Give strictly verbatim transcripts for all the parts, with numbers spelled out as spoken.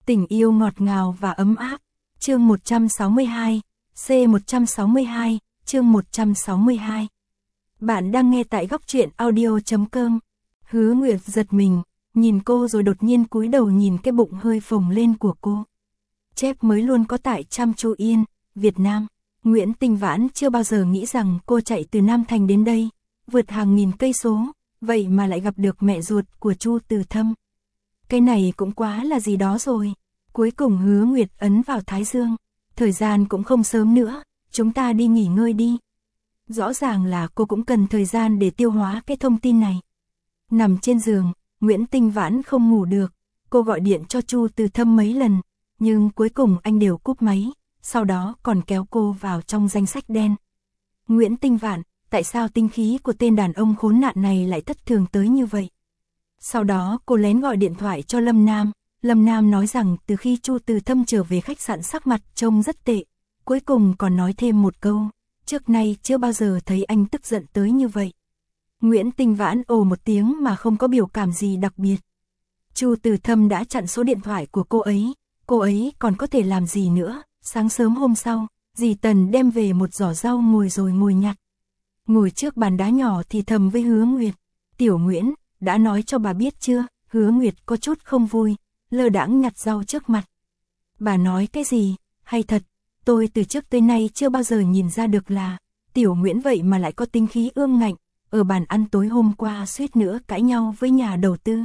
Tình yêu ngọt ngào và ấm áp. Chương một trăm sáu mươi hai, C một trăm sáu mươi hai, chương một trăm sáu mươi hai. Bạn đang nghe tại góc truyện audio chấm com. Hứa Nguyệt giật mình, nhìn cô rồi đột nhiên cúi đầu nhìn cái bụng hơi phồng lên của cô. Chép mới luôn có tại Chăm Chu Yên, Việt Nam. Nguyễn Tinh Vãn chưa bao giờ nghĩ rằng cô chạy từ Nam Thành đến đây, vượt hàng nghìn cây số, vậy mà lại gặp được mẹ ruột của Chu Từ Thâm. Cái này cũng quá là gì đó rồi. Cuối cùng Hứa Nguyệt ấn vào thái dương. Thời gian cũng không sớm nữa, chúng ta đi nghỉ ngơi đi. Rõ ràng là cô cũng cần thời gian để tiêu hóa cái thông tin này. Nằm trên giường, Nguyễn Tinh Vãn không ngủ được. Cô gọi điện cho Chu Từ Thâm mấy lần, nhưng cuối cùng anh đều cúp máy, sau đó còn kéo cô vào trong danh sách đen. Nguyễn Tinh Vãn, tại sao tinh khí của tên đàn ông khốn nạn này lại thất thường tới như vậy? Sau đó cô lén gọi điện thoại cho Lâm Nam. Lâm Nam nói rằng từ khi Chu Từ Thâm trở về khách sạn sắc mặt trông rất tệ. Cuối cùng còn nói thêm một câu, trước nay chưa bao giờ thấy anh tức giận tới như vậy. Nguyễn Tinh Vãn ồ một tiếng mà không có biểu cảm gì đặc biệt. Chu Từ Thâm đã chặn số điện thoại của cô ấy, cô ấy còn có thể làm gì nữa. Sáng sớm hôm sau, dì Tần đem về một giỏ rau ngồi rồi ngồi nhặt. Ngồi trước bàn đá nhỏ thì thầm với Hứa Nguyệt, Tiểu Nguyễn, đã nói cho bà biết chưa? Hứa Nguyệt có chút không vui, lơ đãng nhặt rau trước mặt. Bà nói cái gì? Hay thật, tôi từ trước tới nay chưa bao giờ nhìn ra được là Tiểu Nguyễn vậy mà lại có tính khí ương ngạnh, ở bàn ăn tối hôm qua suýt nữa cãi nhau với nhà đầu tư.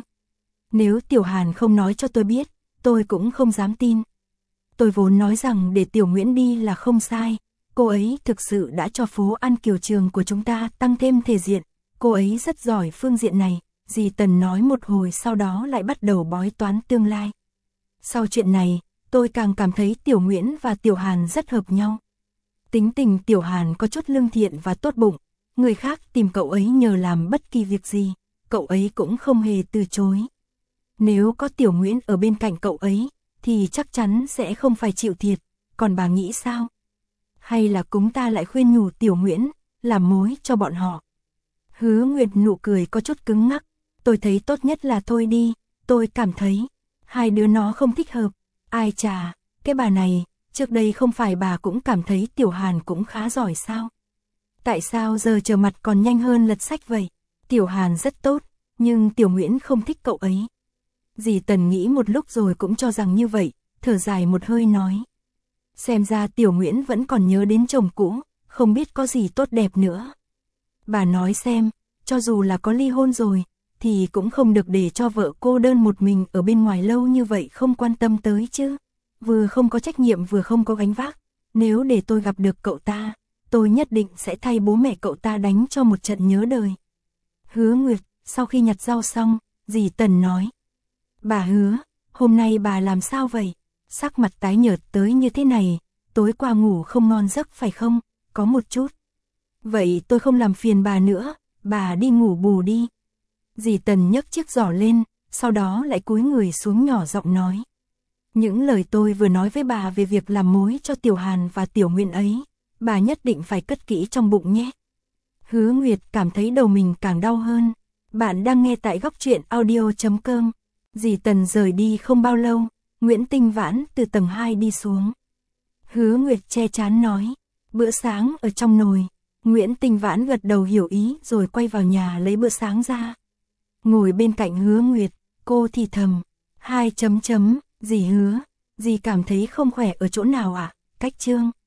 Nếu Tiểu Hàn không nói cho tôi biết, tôi cũng không dám tin. Tôi vốn nói rằng để Tiểu Nguyễn đi là không sai, cô ấy thực sự đã cho phố ăn Kiều Trường của chúng ta tăng thêm thể diện, cô ấy rất giỏi phương diện này. Dì Tần nói một hồi sau đó lại bắt đầu bói toán tương lai. Sau chuyện này, tôi càng cảm thấy Tiểu Nguyễn và Tiểu Hàn rất hợp nhau. Tính tình Tiểu Hàn có chút lương thiện và tốt bụng, người khác tìm cậu ấy nhờ làm bất kỳ việc gì, cậu ấy cũng không hề từ chối. Nếu có Tiểu Nguyễn ở bên cạnh cậu ấy, thì chắc chắn sẽ không phải chịu thiệt, còn bà nghĩ sao? Hay là chúng ta lại khuyên nhủ Tiểu Nguyễn, làm mối cho bọn họ? Hứa Nguyệt nụ cười có chút cứng ngắc. Tôi thấy tốt nhất là thôi đi, tôi cảm thấy hai đứa nó không thích hợp. Ai chà, cái bà này, trước đây không phải bà cũng cảm thấy Tiểu Hàn cũng khá giỏi sao? Tại sao giờ trở mặt còn nhanh hơn lật sách vậy? Tiểu Hàn rất tốt, nhưng Tiểu Nguyễn không thích cậu ấy. Dì Tần nghĩ một lúc rồi cũng cho rằng như vậy, thở dài một hơi nói. Xem ra Tiểu Nguyễn vẫn còn nhớ đến chồng cũ, không biết có gì tốt đẹp nữa. Bà nói xem, cho dù là có ly hôn rồi, thì cũng không được để cho vợ cô đơn một mình ở bên ngoài lâu như vậy không quan tâm tới chứ. Vừa không có trách nhiệm vừa không có gánh vác. Nếu để tôi gặp được cậu ta, tôi nhất định sẽ thay bố mẹ cậu ta đánh cho một trận nhớ đời. Hứa Nguyệt, sau khi nhặt rau xong, dì Tần nói. Bà Hứa, hôm nay bà làm sao vậy? Sắc mặt tái nhợt tới như thế này, tối qua ngủ không ngon giấc phải không? Có một chút. Vậy tôi không làm phiền bà nữa, bà đi ngủ bù đi. Dì Tần nhấc chiếc giỏ lên, sau đó lại cúi người xuống nhỏ giọng nói. Những lời tôi vừa nói với bà về việc làm mối cho Tiểu Hàn và Tiểu Nguyễn ấy, bà nhất định phải cất kỹ trong bụng nhé. Hứa Nguyệt cảm thấy đầu mình càng đau hơn. Bạn đang nghe tại góc truyện audio chấm com. Dì Tần rời đi không bao lâu, Nguyễn Tinh Vãn từ tầng hai đi xuống. Hứa Nguyệt che trán nói, bữa sáng ở trong nồi. Nguyễn Tinh Vãn gật đầu hiểu ý rồi quay vào nhà lấy bữa sáng ra. Ngồi bên cạnh Hứa Nguyệt, cô thì thầm, hai chấm chấm, dì Hứa, dì cảm thấy không khỏe ở chỗ nào ạ? À? Cách Trương.